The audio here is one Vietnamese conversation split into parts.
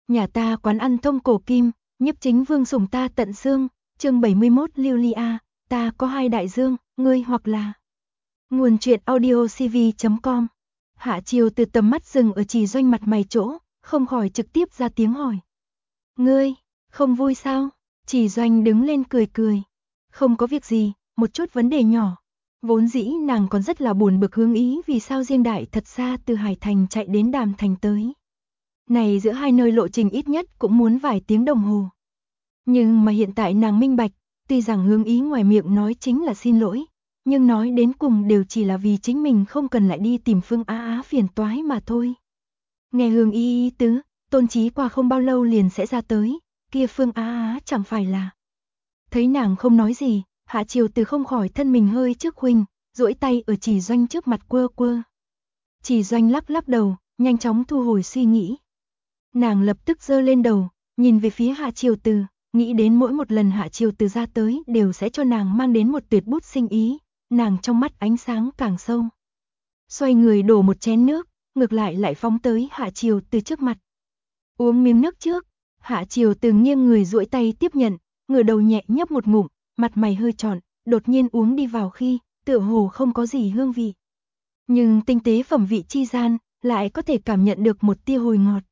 Nhà ta quán ăn thông cổ kim, nhiếp chính vương sủng ta tận xương, chương 71 Lưu Ly A, ta có hai đại dương, ngươi hoặc là. Nguồn truyện audio cv.com. Hạ Chiều từ tầm mắt dừng ở Trì Doanh mặt mày chỗ, không khỏi trực tiếp ra tiếng hỏi. Ngươi, không vui sao? Trì Doanh đứng lên cười cười. Không có việc gì, một chút vấn đề nhỏ. Vốn dĩ nàng còn rất là buồn bực hướng ý vì sao riêng đại thật xa từ Hải Thành chạy đến Đàm Thành tới. Này giữa hai nơi lộ trình ít nhất cũng muốn vài tiếng đồng hồ. Nhưng mà hiện tại nàng minh bạch, tuy rằng hướng ý ngoài miệng nói chính là xin lỗi, nhưng nói đến cùng đều chỉ là vì chính mình không cần lại đi tìm Phương Á Á phiền toái mà thôi. Nghe hướng ý tứ, Tôn Chí qua không bao lâu liền sẽ ra tới, kia Phương Á Á chẳng phải là. Thấy nàng không nói gì, Hạ Chiều từ không khỏi thân mình hơi trước khuynh, duỗi tay ở Trì Doanh trước mặt quơ quơ. Trì Doanh lắc lắc đầu, nhanh chóng thu hồi suy nghĩ. Nàng lập tức giơ lên đầu, nhìn về phía Hạ Chiều Từ, nghĩ đến mỗi một lần Hạ Chiều Từ ra tới đều sẽ cho nàng mang đến một tuyệt bút sinh ý, nàng trong mắt ánh sáng càng sâu. Xoay người đổ một chén nước, ngược lại phóng tới Hạ Chiều Từ trước mặt. Uống miếng nước trước, Hạ Chiều Từ nghiêng người duỗi tay tiếp nhận, ngửa đầu nhẹ nhấp một ngụm, mặt mày hơi tròn, đột nhiên uống đi vào khi, tựa hồ không có gì hương vị. Nhưng tinh tế phẩm vị chi gian, lại có thể cảm nhận được một tia hồi ngọt.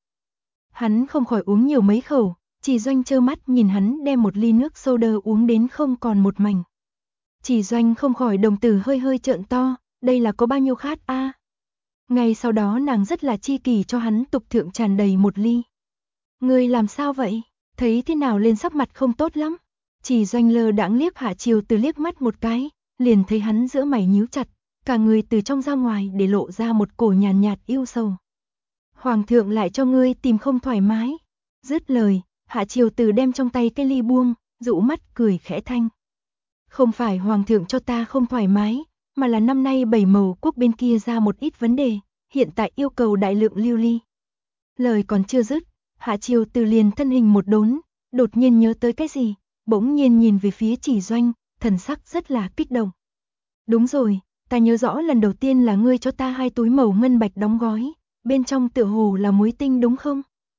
Hắn không khỏi uống nhiều mấy khẩu, Trì Doanh trơ mắt nhìn hắn đem một ly nước soda uống đến không còn một mảnh. Trì Doanh không khỏi đồng tử hơi hơi trợn to, đây là có bao nhiêu khát a? Ngay sau đó nàng rất là chi kỳ cho hắn tục thượng tràn đầy một ly. Ngươi làm sao vậy? Thấy thế nào lên sắc mặt không tốt lắm. Trì Doanh lơ đãng liếc Hạ Chiều Từ liếc mắt một cái, liền thấy hắn giữa mày nhíu chặt, cả người từ trong ra ngoài để lộ ra một cổ nhàn nhạt yêu sầu. Hoàng thượng lại cho ngươi tìm không thoải mái. Dứt lời, Hạ Chiều Từ đem trong tay cái ly buông, dụ mắt cười khẽ thanh. Không phải Hoàng thượng cho ta không thoải mái, mà là năm nay Bảy Mầu quốc bên kia ra một ít vấn đề, hiện tại yêu cầu đại lượng lưu ly. Lời còn chưa dứt, Hạ Chiều Từ liền thân hình một đốn, đột nhiên nhớ tới cái gì, bỗng nhiên nhìn về phía Trì Doanh, thần sắc rất là kích động. Đúng rồi, ta nhớ rõ lần đầu tiên là ngươi cho ta 2 túi màu ngân bạch đóng gói, bên trong tựa hồ là muối tinh đúng không?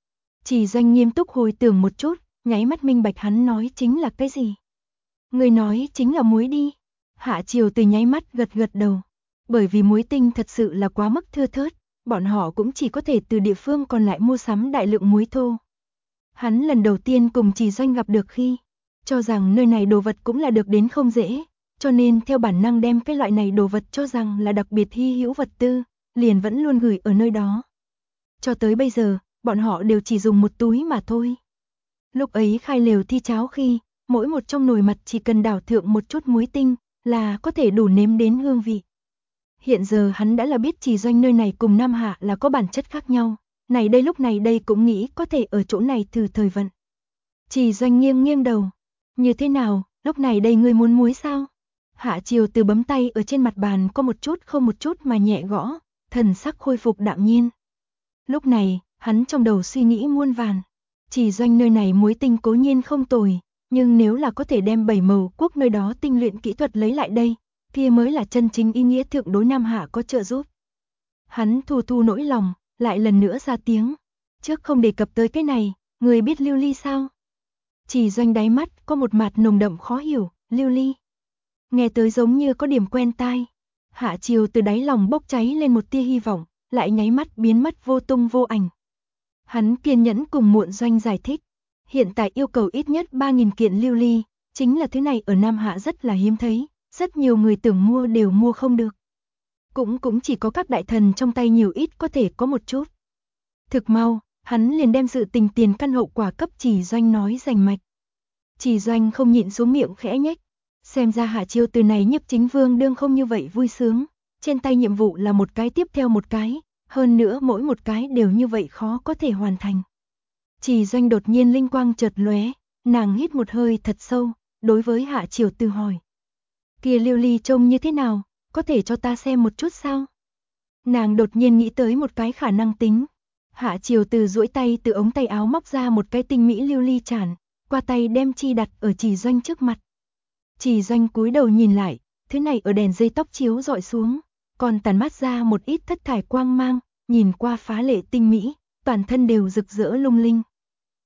Trì Doanh nghiêm túc hồi tưởng một chút, nháy mắt minh bạch hắn nói chính là cái gì. Ngươi nói chính là muối đi. Hạ Chiều Từ nháy mắt gật đầu. Bởi vì muối tinh thật sự là quá mức thưa thớt, bọn họ cũng chỉ có thể từ địa phương còn lại mua sắm đại lượng muối thô. Hắn lần đầu tiên cùng Trì Doanh gặp được khi, cho rằng nơi này đồ vật cũng là được đến không dễ, cho nên theo bản năng đem cái loại này đồ vật cho rằng là đặc biệt hy hữu vật tư, liền vẫn luôn gửi ở nơi đó. Cho tới bây giờ, bọn họ đều chỉ dùng một túi mà thôi. Lúc ấy khai lều thi cháo khi, mỗi một trong nồi mặt chỉ cần đảo thượng một chút muối tinh, là có thể đủ nếm đến hương vị. Hiện giờ hắn đã là biết Trì Doanh nơi này cùng Nam Hạ là có bản chất khác nhau, lúc này đây cũng nghĩ có thể ở chỗ này thử thời vận. Trì Doanh nghiêng đầu. Như thế nào, lúc này đây ngươi muốn muối sao? Hạ Chiều Từ bấm tay ở trên mặt bàn có một chút không một chút mà nhẹ gõ, thần sắc khôi phục đạm nhiên. Lúc này, hắn trong đầu suy nghĩ muôn vàn. Trì Doanh nơi này muối tinh cố nhiên không tồi, nhưng nếu là có thể đem Bảy Mầu quốc nơi đó tinh luyện kỹ thuật lấy lại đây, kia mới là chân chính ý nghĩa thượng đối Nam Hạ có trợ giúp. Hắn thu nỗi lòng, lại lần nữa ra tiếng. Trước không đề cập tới cái này, người biết lưu ly sao? Trì Doanh đáy mắt có một mặt nồng đậm khó hiểu, lưu ly. Nghe tới giống như có điểm quen tai. Hạ Chiều từ đáy lòng bốc cháy lên một tia hy vọng, lại nháy mắt biến mất vô tung vô ảnh. Hắn kiên nhẫn cùng Muộn Doanh giải thích. Hiện tại yêu cầu ít nhất 3.000 kiện lưu ly, chính là thứ này ở Nam Hạ rất là hiếm thấy, rất nhiều người tưởng mua đều mua không được. Cũng chỉ có các đại thần trong tay nhiều ít có thể có một chút. Thực mau, hắn liền đem sự tình tiền căn hậu quả cấp Trì Doanh nói rành mạch. Trì Doanh không nhịn xuống miệng khẽ nhếch. Xem ra Hạ Chiều Từ này nhiếp chính vương đương không như vậy vui sướng, trên tay nhiệm vụ là một cái tiếp theo một cái, hơn nữa mỗi một cái đều như vậy khó có thể hoàn thành. Trì Doanh đột nhiên linh quang chợt lóe, nàng hít một hơi thật sâu, đối với Hạ Chiều Từ hỏi. Kia lưu ly trông như thế nào, có thể cho ta xem một chút sao? Nàng đột nhiên nghĩ tới một cái khả năng tính. Hạ Chiều Từ duỗi tay từ ống tay áo móc ra một cái tinh mỹ lưu ly chản, qua tay đem chi đặt ở Trì Doanh trước mặt. Trì Doanh cúi đầu nhìn lại, thứ này ở đèn dây tóc chiếu dọi xuống, còn tản mát ra một ít thất thải quang mang, nhìn qua phá lệ tinh mỹ, toàn thân đều rực rỡ lung linh.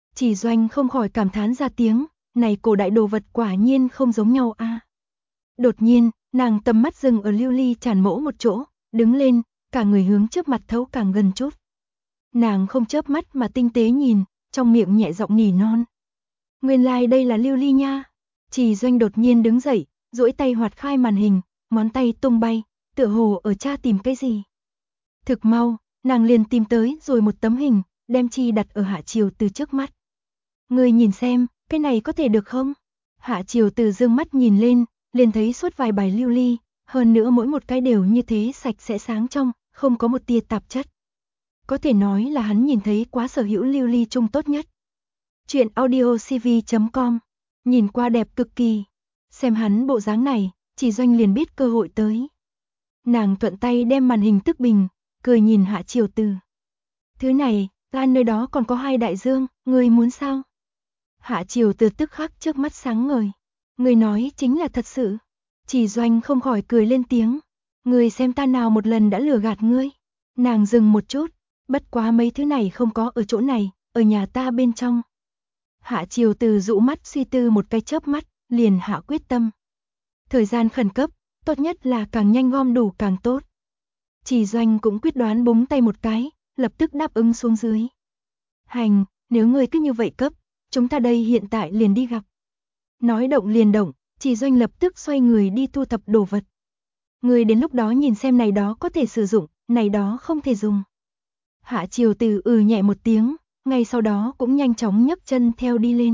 Chỉ Doanh không khỏi cảm thán ra tiếng, này cổ đại đồ vật quả nhiên không giống nhau a. Đột nhiên, nàng tầm mắt dừng ở lưu ly tràn mỗ một chỗ, đứng lên, cả người hướng trước mặt thấu càng gần chút. Nàng không chớp mắt mà tinh tế nhìn, trong miệng nhẹ giọng nỉ non. Nguyên lai đây là lưu ly nha. Chỉ Doanh đột nhiên đứng dậy, duỗi tay hoạt khai màn hình, ngón tay tung bay, tựa hồ ở tra tìm cái gì. Thực mau, nàng liền tìm tới rồi một tấm hình, đem chi đặt ở Hạ Chiều Từ trước mắt. Ngươi nhìn xem, cái này có thể được không? Hạ Chiều Từ dương mắt nhìn lên, liền thấy suốt vài bài lưu ly, hơn nữa mỗi một cái đều như thế sạch sẽ sáng trong, không có một tia tạp chất. Có thể nói là hắn nhìn thấy quá sở hữu lưu ly chung tốt nhất. Chuyện audiocv.com, nhìn qua đẹp cực kỳ. Xem hắn bộ dáng này, Chỉ Doanh liền biết cơ hội tới. Nàng thuận tay đem màn hình tức bình, cười nhìn Hạ Chiều Từ. Thứ này, Lan nơi đó còn có 2 đại dương, ngươi muốn sao? Hạ Chiều Từ tức khắc trước mắt sáng ngời. Ngươi nói chính là thật sự. Chỉ Doanh không khỏi cười lên tiếng. Ngươi xem ta nào một lần đã lừa gạt ngươi. Nàng dừng một chút, bất quá mấy thứ này không có ở chỗ này, ở nhà ta bên trong. Hạ Chiều Từ dụ mắt suy tư một cái chớp mắt, liền hạ quyết tâm. Thời gian khẩn cấp, tốt nhất là càng nhanh gom đủ càng tốt. Chỉ Doanh cũng quyết đoán búng tay một cái, lập tức đáp ứng xuống dưới. Hành, nếu ngươi cứ như vậy cấp, chúng ta đây hiện tại liền đi gặp. Nói động liền động, Chỉ Doanh lập tức xoay người đi thu thập đồ vật. Ngươi đến lúc đó nhìn xem này đó có thể sử dụng, này đó không thể dùng. Hạ Chiều Từ nhẹ một tiếng, ngay sau đó cũng nhanh chóng nhấc chân theo đi lên.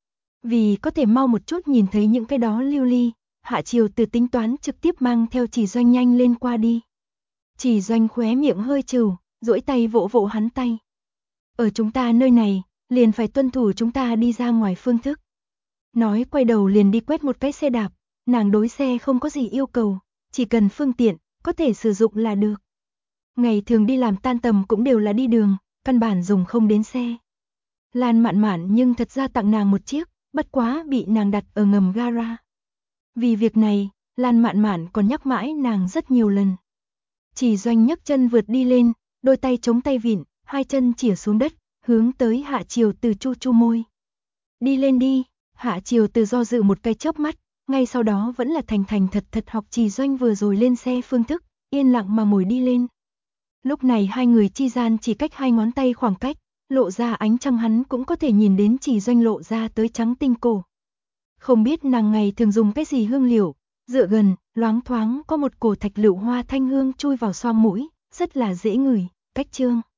Vì có thể mau một chút nhìn thấy những cái đó lưu ly, Hạ Chiều Từ tính toán trực tiếp mang theo Chỉ Doanh nhanh lên qua đi. Chỉ Doanh khóe miệng hơi trừ, duỗi tay vỗ vỗ hắn tay. Ở chúng ta nơi này, liền phải tuân thủ chúng ta đi ra ngoài phương thức. Nói quay đầu liền đi quét một cái xe đạp, nàng đối xe không có gì yêu cầu, chỉ cần phương tiện, có thể sử dụng là được. Ngày thường đi làm tan tầm cũng đều là đi đường, căn bản dùng không đến xe. Lan Mạn Mạn nhưng thật ra tặng nàng một chiếc, bất quá bị nàng đặt ở ngầm gara. Vì việc này, Lan Mạn Mạn còn nhắc mãi nàng rất nhiều lần. Chỉ Doanh nhấc chân vượt đi lên, đôi tay chống tay vịn, 2 chân chỉa xuống đất, hướng tới Hạ Chiều Từ chu chu môi. Đi lên đi, Hạ Chiều Từ do dự một cái chớp mắt, ngay sau đó vẫn là thành thành thật thật học Chỉ Doanh vừa rồi lên xe phương thức, yên lặng mà ngồi đi lên. Lúc này hai người chi gian chỉ cách 2 ngón tay khoảng cách, lộ ra ánh trăng hắn cũng có thể nhìn đến Chỉ Doanh lộ ra tới trắng tinh cổ. Không biết nàng ngày thường dùng cái gì hương liệu, dựa gần, loáng thoáng có một cổ thạch lựu hoa thanh hương chui vào xoang mũi, rất là dễ ngửi, cách chương.